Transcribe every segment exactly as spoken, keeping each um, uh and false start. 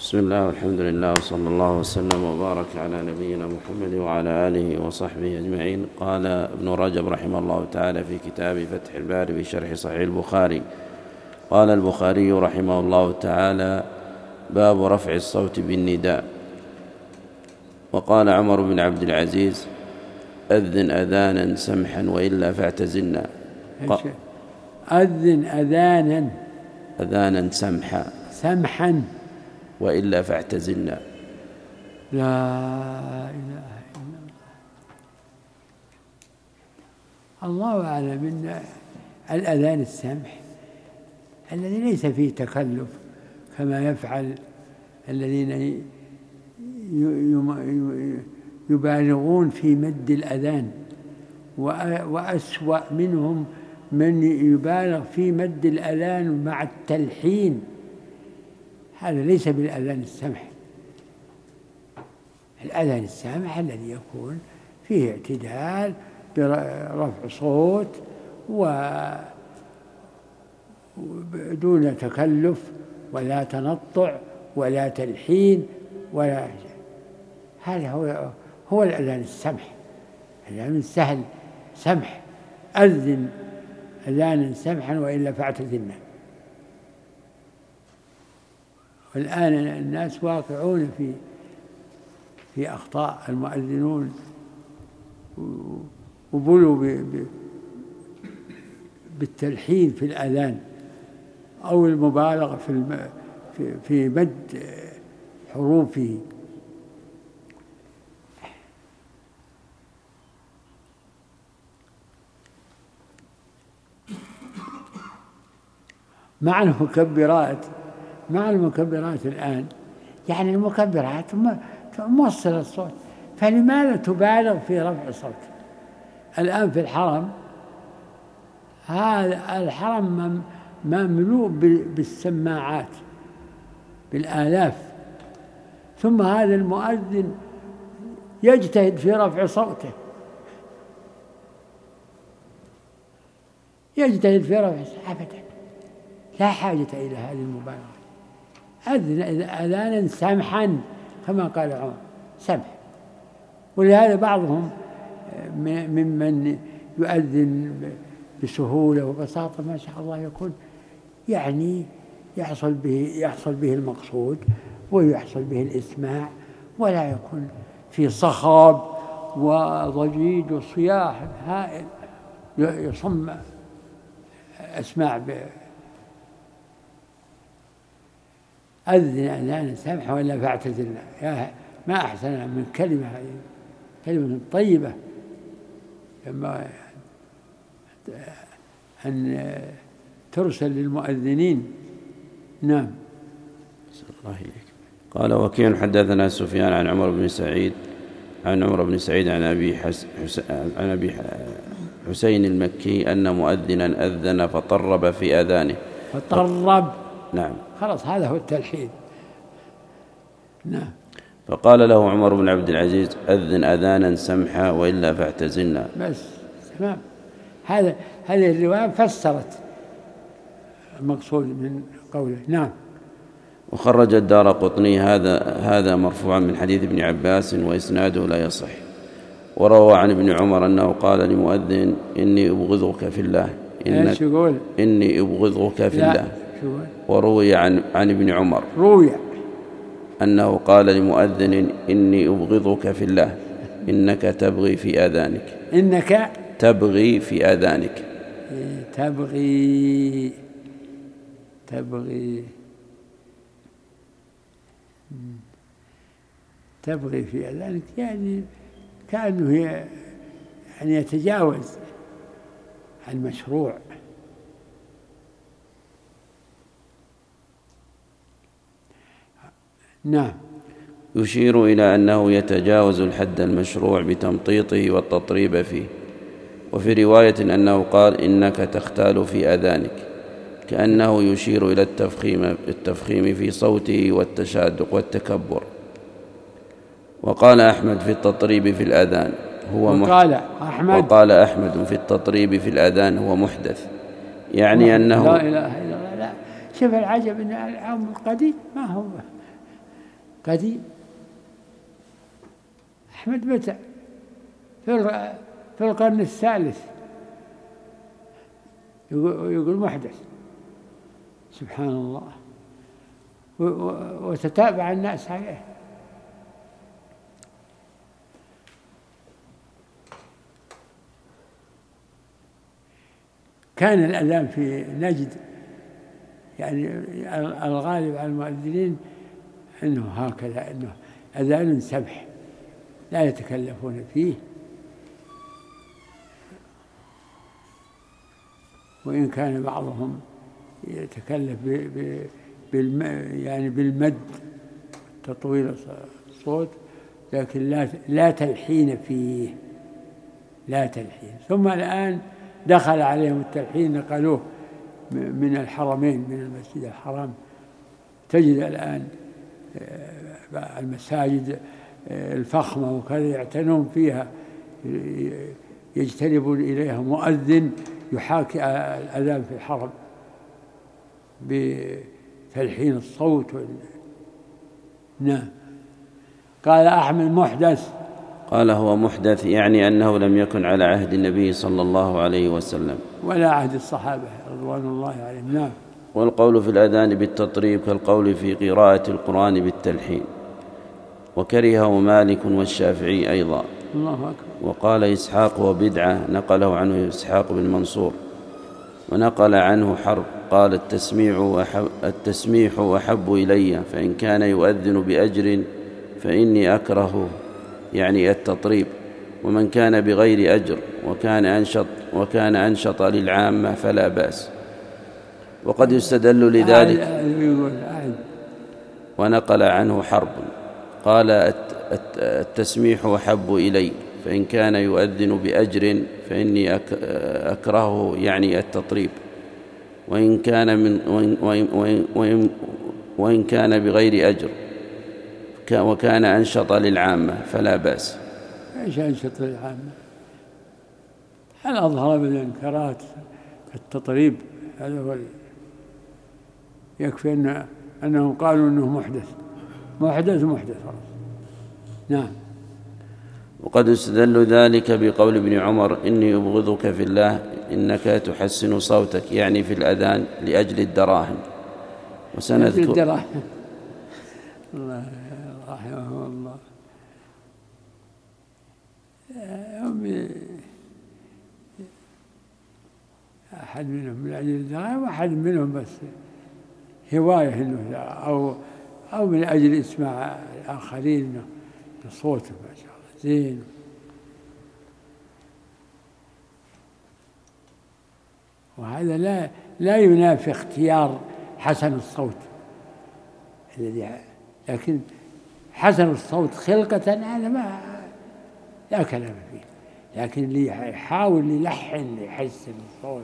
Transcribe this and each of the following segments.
بسم الله والحمد لله وصلى الله وسلم وبارك على نبينا محمد وعلى آله وصحبه أجمعين. قال ابن رجب رحمه الله تعالى في كتاب فتح الباري بشرح صحيح البخاري: قال البخاري رحمه الله تعالى: باب رفع الصوت بالنداء. وقال عمر بن عبد العزيز: أذن أذانا سمحا وإلا فاعتزلنا. أذن أذانا أذانا سمحا سمحا وإلا فاعتزلنا. لا إله إلا الله. الله أعلم أن الأذان السمح الذي ليس فيه تكلف كما يفعل الذين يبالغون في مد الأذان، وأسوأ منهم من يبالغ في مد الأذان مع التلحين. هذا ليس بالأذان السمح. الأذان السمح الذي يكون فيه اعتدال برفع صوت ودون تكلف ولا تنطع ولا تلحين ولا، هذا هو هو الأذان السمح. الأذان السهل سمح: أذن أذانا سمحا وإلا فاعتزلنا. والآن الناس واقعون في في أخطاء المؤذنون، وبلوا بالتلحين في الأذان أو المبالغة في في في مد حروفه. مع المكبرات مع المكبرات الآن، يعني المكبرات موصل الصوت، فلماذا تبالغ في رفع الصوت؟ الآن في الحرم، هذا الحرم مملوء بالسماعات بالآلاف، ثم هذا المؤذن يجتهد في رفع صوته يجتهد في رفع صوته أبدا، لا حاجة إلى هذه المبالغة. أذن أذانا سمحا كما قال عمر، سمح. ولهذا بعضهم ممن يؤذن بسهولة وبساطة ما شاء الله يكون يعني يحصل به يحصل به المقصود ويحصل به الإسماع، ولا يكون في صخب وضجيج وصياح هائل يصم أسماع به. أذن أذانا سمحا وإلا فاعتزلنا. يا ما أحسن من كلمة كلمة طيبة لما أن ترسل للمؤذنين. نعم. الله إليك. قال وكيع: حدثنا سفيان عن عمر بن سعيد عن عمر بن سعيد عن أبي حس عن أبي حسين المكي أن مؤذنا أذن فطرب في أذانه. فطرب. نعم. خلاص هذا هو التلحين. نعم. فقال له عمر بن عبد العزيز: أذن أذانا سمحا وإلا فاعتزلنا. بس تمام. هذا هذه الرواية فسرت المقصود من قوله. نعم. وخرج الدارقطني هذا هذا مرفوعا من حديث ابن عباس وإسناده لا يصح. وروى عن ابن عمر أنه قال لمؤذن: إني أبغضك في الله. إيش يقول؟ إني أبغضك في لا. الله. شو؟ وروي عن عن ابن عمر روي أنه قال لمؤذن: إني أبغضك في الله، إنك تبغي في آذانك. إنك تبغي في آذانك. تبغي تبغي تبغي في آذانك، يعني كأنه يعني يتجاوز المشروع. نعم. يشير إلى أنه يتجاوز الحد المشروع بتمطيطه والتطريب فيه. وفي رواية أنه قال: إنك تختال في آذانك، كأنه يشير إلى التفخيم, التفخيم في صوته والتشادق والتكبر. وقال أحمد في التطريب في الآذان هو وقال أحمد وقال أحمد في التطريب في الآذان هو محدث، يعني أنه لا إله إلا الله. لا، شوف العجب أن العام القديم ما هو قديم. أحمد متى؟ في القرن الثالث يقول محدث. سبحان الله. وتتابع الناس عليه. كان الأذان في نجد يعني الغالب على المؤذنين أنه هكذا، أنه أذان سبح لا يتكلفون فيه، وإن كان بعضهم يتكلف بالم يعني بالمد تطويل الصوت، لكن لا لا تلحين فيه، لا تلحين. ثم الآن دخل عليهم التلحين، نقلوه من الحرمين، من المسجد الحرام. تجد الآن المساجد الفخمة وكذا يعتنون فيها، يجتلبون إليها مؤذن يحاكي الأذان في الحرم بتلحين الصوت. نعم. قال أحمد محدث. قال هو محدث يعني أنه لم يكن على عهد النبي صلى الله عليه وسلم ولا عهد الصحابة رضوان الله عليهم. نعم. والقول في الأذان بالتطريب كالقول في قراءة القرآن بالتلحين، وكرهه مالك والشافعي أيضا. الله أكبر. وقال إسحاق وبدعة، نقله عنه إسحاق بن منصور. ونقل عنه حرب قال التسميع أحب, التسميح أحب إلي، فإن كان يؤذن بأجر فإني أكره يعني التطريب، ومن كان بغير أجر وكان أنشط وكان أنشط للعامة فلا بأس. وقد يستدل لذلك. ونقل عنه حرب قال التسميح أحب إلي، فإن كان يؤذن بأجر فإني أكرهه يعني التطريب، وإن كان من وإن, وإن, وإن, وإن كان بغير أجر وكان أنشط للعامة فلا بأس. إيش أنشط للعامة؟ هل أظهر من الإنكارات التطريب؟ هذا هو يكفي أن أنهم قالوا أنه محدث محدث محدث. نعم. وقد استدل ذلك بقول ابن عمر إني أبغضك في الله إنك تحسن صوتك، يعني في الأذان لأجل الدراهم. وسنذكر الدراهم. الله رحمه الله. أحد منهم من أجل الدراهم، وأحد منهم بس هواية إنه أو أو من أجل إسماع الآخرين صوته ما شاء الله زين. وهذا لا لا ينافي اختيار حسن الصوت الذي، لكن حسن الصوت خلقة هذا ما لا كلام فيه، لكن اللي يحاول يلحن يحسن الصوت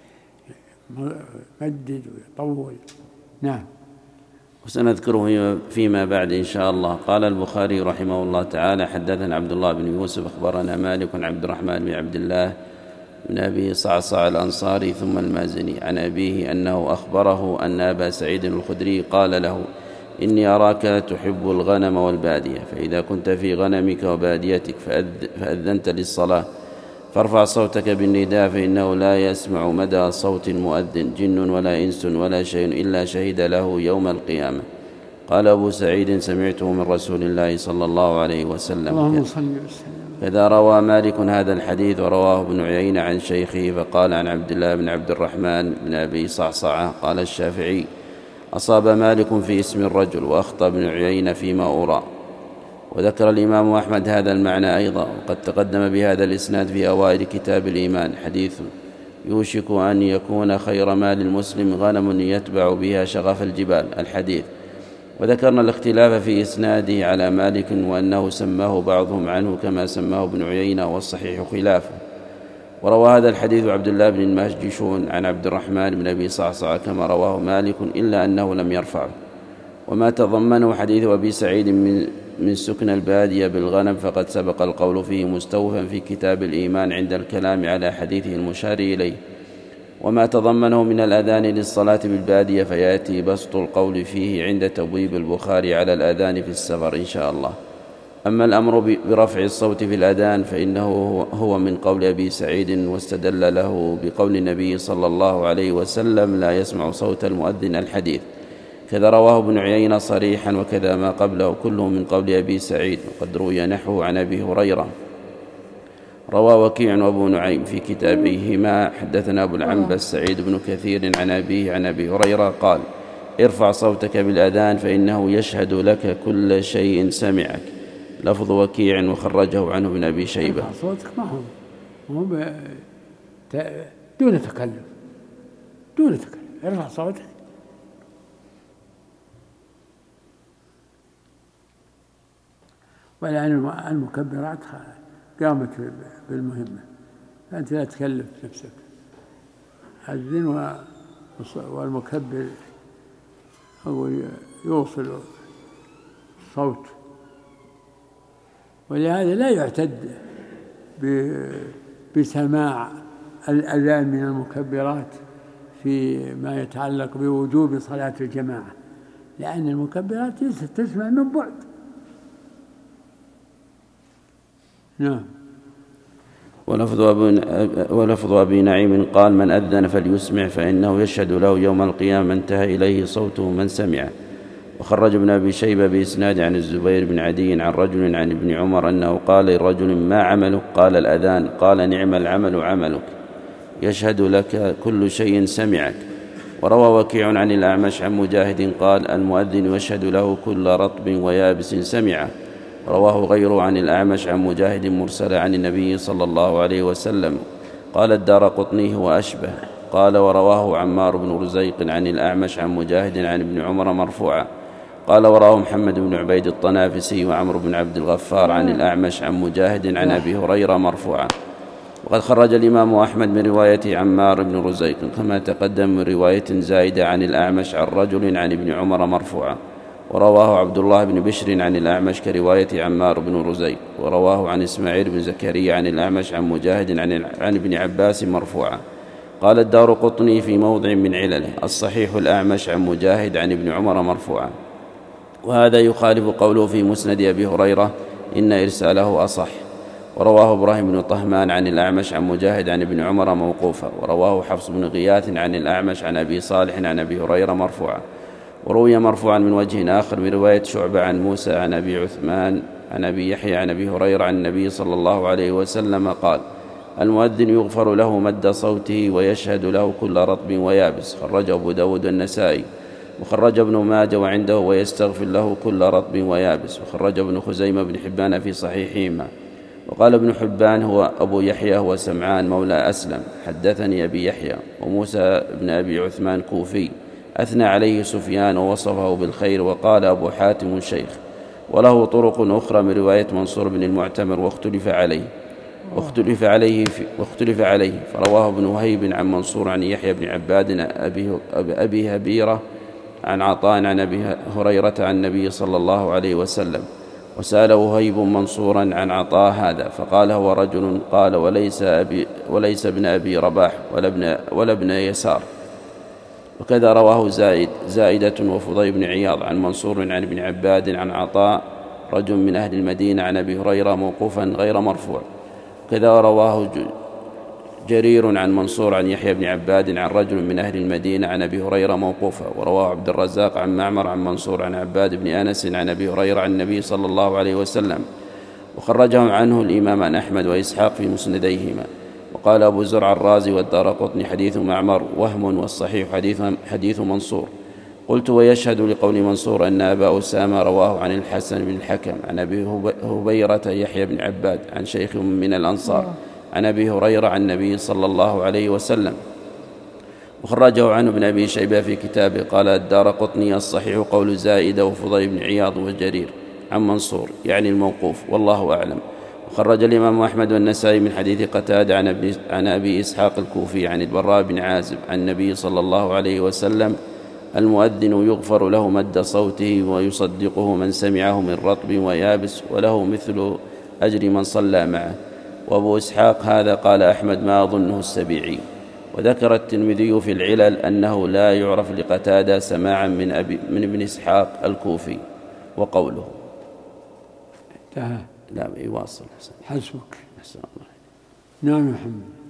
يمدد ويطول. نعم. وسنذكره فيما بعد إن شاء الله. قال البخاري رحمه الله تعالى حدثنا عبد الله بن يوسف أخبرنا مالك عن عبد الرحمن بن عبد الله بن أبي صعصع الأنصاري ثم المازني عن أبيه أنه أخبره أن أبا سعيد الخدري قال له إني أراك تحب الغنم والبادية، فإذا كنت في غنمك وباديتك فأذنت للصلاة فارفع صوتك بالنداء، فإنه لا يسمع مدى صوت المؤذن جن ولا إنس ولا شيء إلا شهد له يوم القيامة. قال أبو سعيد سمعته من رسول الله صلى الله عليه وسلم. اللهم صل وسلم. كذا روى مالك هذا الحديث ورواه ابن عيينة عن شيخه، فقال عن عبد الله بن عبد الرحمن بن أبي صعصعة. قال الشافعي أصاب مالك في اسم الرجل وأخطأ ابن عيينة فيما أرى. وذكر الإمام أحمد هذا المعنى أيضا، وقد تقدم بهذا الإسناد في أوائل كتاب الإيمان حديث يوشك أن يكون خير مال المسلم غنم يتبع بها شغف الجبال الحديث. وذكرنا الاختلاف في إسناده على مالك، وأنه سماه بعضهم عنه كما سماه ابن عيينة، والصحيح خلافه. وروى هذا الحديث عبد الله بن الماجشون عن عبد الرحمن بن أبي صعصع كما رواه مالك، إلا أنه لم يرفعه. وما تضمنه حديث أبي سعيد من من سكن البادية بالغنم فقد سبق القول فيه مستوفا في كتاب الإيمان عند الكلام على حديثه المشار إليه. وما تضمنه من الأذان للصلاة بالبادية، فيأتي بسط القول فيه عند تبويب البخاري على الأذان في السفر إن شاء الله. أما الأمر برفع الصوت في الأذان فإنه هو من قول أبي سعيد، واستدل له بقول النبي صلى الله عليه وسلم: لا يسمع صوت المؤذن الحديث. كذا رواه ابن عيينة صريحا، وكذا ما قبله كله من قول أبي سعيد، وقد روي نحوه عن أبي هريرة. روى وكيع وابو نعيم في كتابيهما: حدثنا أبو العنبس سعيد بن كثير عن أبيه عن أبي هريرة قال: ارفع صوتك بالأذان فإنه يشهد لك كل شيء سمعك. لفظ وكيع وخرجه عنه ابن أبي شيبة. ارفع صوتك ما هو مو دون تكلف، دون تكلف ارفع صوتك. والآن المكبرات قامت بالمهمة، فأنت لا تكلف نفسك. الذن والمكبر هو يوصل الصوت، ولهذا لا يعتد بسماع الأذان من المكبرات فيما يتعلق بوجوب صلاة الجماعة، لأن المكبرات تسمع من بعد. نعم. ولفظ أبي نعيم قال: من أذن فليسمع فإنه يشهد له يوم القيامة انتهى إليه صوته من سمع. وخرج ابن أبي شيبة بإسناد عن الزبير بن عدي عن رجل عن ابن عمر أنه قال لرجل: ما عملك؟ قال: الأذان. قال: نعم العمل عملك، يشهد لك كل شيء سمعك. وروى وكيع عن الأعمش عن مجاهد قال: المؤذن يشهد له كل رطب ويابس سمعه. رواه غيره عن الأعمش عن مجاهد مرسل عن النبي صلى الله عليه وسلم. قال الدارقطني: هو أشبه. قال: ورواه عمار بن رزيق عن الأعمش عن مجاهد عن ابن عمر مرفوعا. قال: ورواه محمد بن عبيد الطنافسي وعمر بن عبد الغفار عن الأعمش عن مجاهد عن أبي هريرة مرفوعا. وقد خرج الإمام أحمد من رواية عمار بن رزيق كما تقدم من رواية زائدة عن الأعمش عن رجل عن ابن عمر مرفوعا. ورواه عبد الله بن بشر عن الأعمش كرواية عمار بن رزيق. ورواه عن إسماعيل بن زكريا عن الأعمش عن مجاهد عن, عن ابن عباس مرفوعا. قال الدارقطني في موضع من علله: الصحيح الأعمش عن مجاهد عن ابن عمر مرفوعا. وهذا يخالف قوله في مسند أبي هريرة: إن إرساله أصح. ورواه إبراهيم بن طهمان عن الأعمش عن مجاهد عن ابن عمر موقوفا. ورواه حفص بن غياث عن الأعمش عن أبي صالح عن أبي هريرة مرفوعا. وروي مرفوعا من وجه آخر من رواية شعبة عن موسى عن أبي عثمان عن أبي يحيى عن أبي هريرة عن النبي صلى الله عليه وسلم قال: المؤذن يغفر له مد صوته ويشهد له كل رطب ويابس. خرجه أبو داود النسائي. وخرج ابن ماجه وعنده: ويستغفر له كل رطب ويابس. وخرج ابن خزيمة بن حبان في صحيحهما. وقال ابن حبان: هو أبو يحيى هو سمعان مولى أسلم، حدثني أبي يحيى. وموسى بن أبي عثمان كوفي، أثنى عليه سفيان ووصفه بالخير. وقال أبو حاتم شيخ. وله طرق أخرى من رواية منصور بن المعتمر واختلف عليه واختلف عليه واختلف عليه فرواه ابن وهيب عن منصور عن يحيى بن عباد أبي, أبي هبيرة عن عطاء عن أبي هريرة عن النبي صلى الله عليه وسلم. وسأل وهيب منصورا عن عطاء هذا فقال: هو رجل. قال: وليس, أبي وليس ابن أبي رباح ولا ابن, ولا ابن يسار. وكذا رواه زائد زائدة وفضيل بن عياض عن منصور عن ابن عباد عن عطاء رجل من أهل المدينة عن أبي هريرة موقوفا غير مرفوع. وكذا رواه جرير عن منصور عن يحيى بن عباد عن رجل من أهل المدينة عن أبي هريرة موقوفا. ورواه عبد الرزاق عن معمر عن منصور عن عباد بن أنس عن أبي هريرة عن النبي صلى الله عليه وسلم. وخرجه عنه الإمامان أحمد وإسحاق في مسنديهما. وقال أبو زرع الرازي والدارقطني: حديث معمر وهم، والصحيح حديث, حديث منصور. قلت: ويشهد لقول منصور أن أبا أسامة رواه عن الحسن بن الحكم عن أبي هبيرة يحيى بن عباد عن شيخ من الأنصار عن أبي هريرة عن النبي صلى الله عليه وسلم. وخرجه عنه ابن أبي شيبة في كتابه. قال الدارقطني: الصحيح قول زائدة وفضيل بن عياض وجرير عن منصور، يعني الموقوف، والله أعلم. وخرج الإمام أحمد والنسائي من حديث قتادة عن أبي, عن أبي إسحاق الكوفي عن البراء بن عازب عن النبي صلى الله عليه وسلم: المؤذن يغفر له مد صوته ويصدقه من سمعه من رطب ويابس، وله مثل أجر من صلى معه. وأبو إسحاق هذا قال أحمد: ما أظنه السبيعي. وذكر الترمذي في العلل أنه لا يعرف لقتادة سماعا من, أبي من ابن إسحاق الكوفي. وقوله انتهى. لا يواصل. حسبك. أحسن الله. نعم محمد.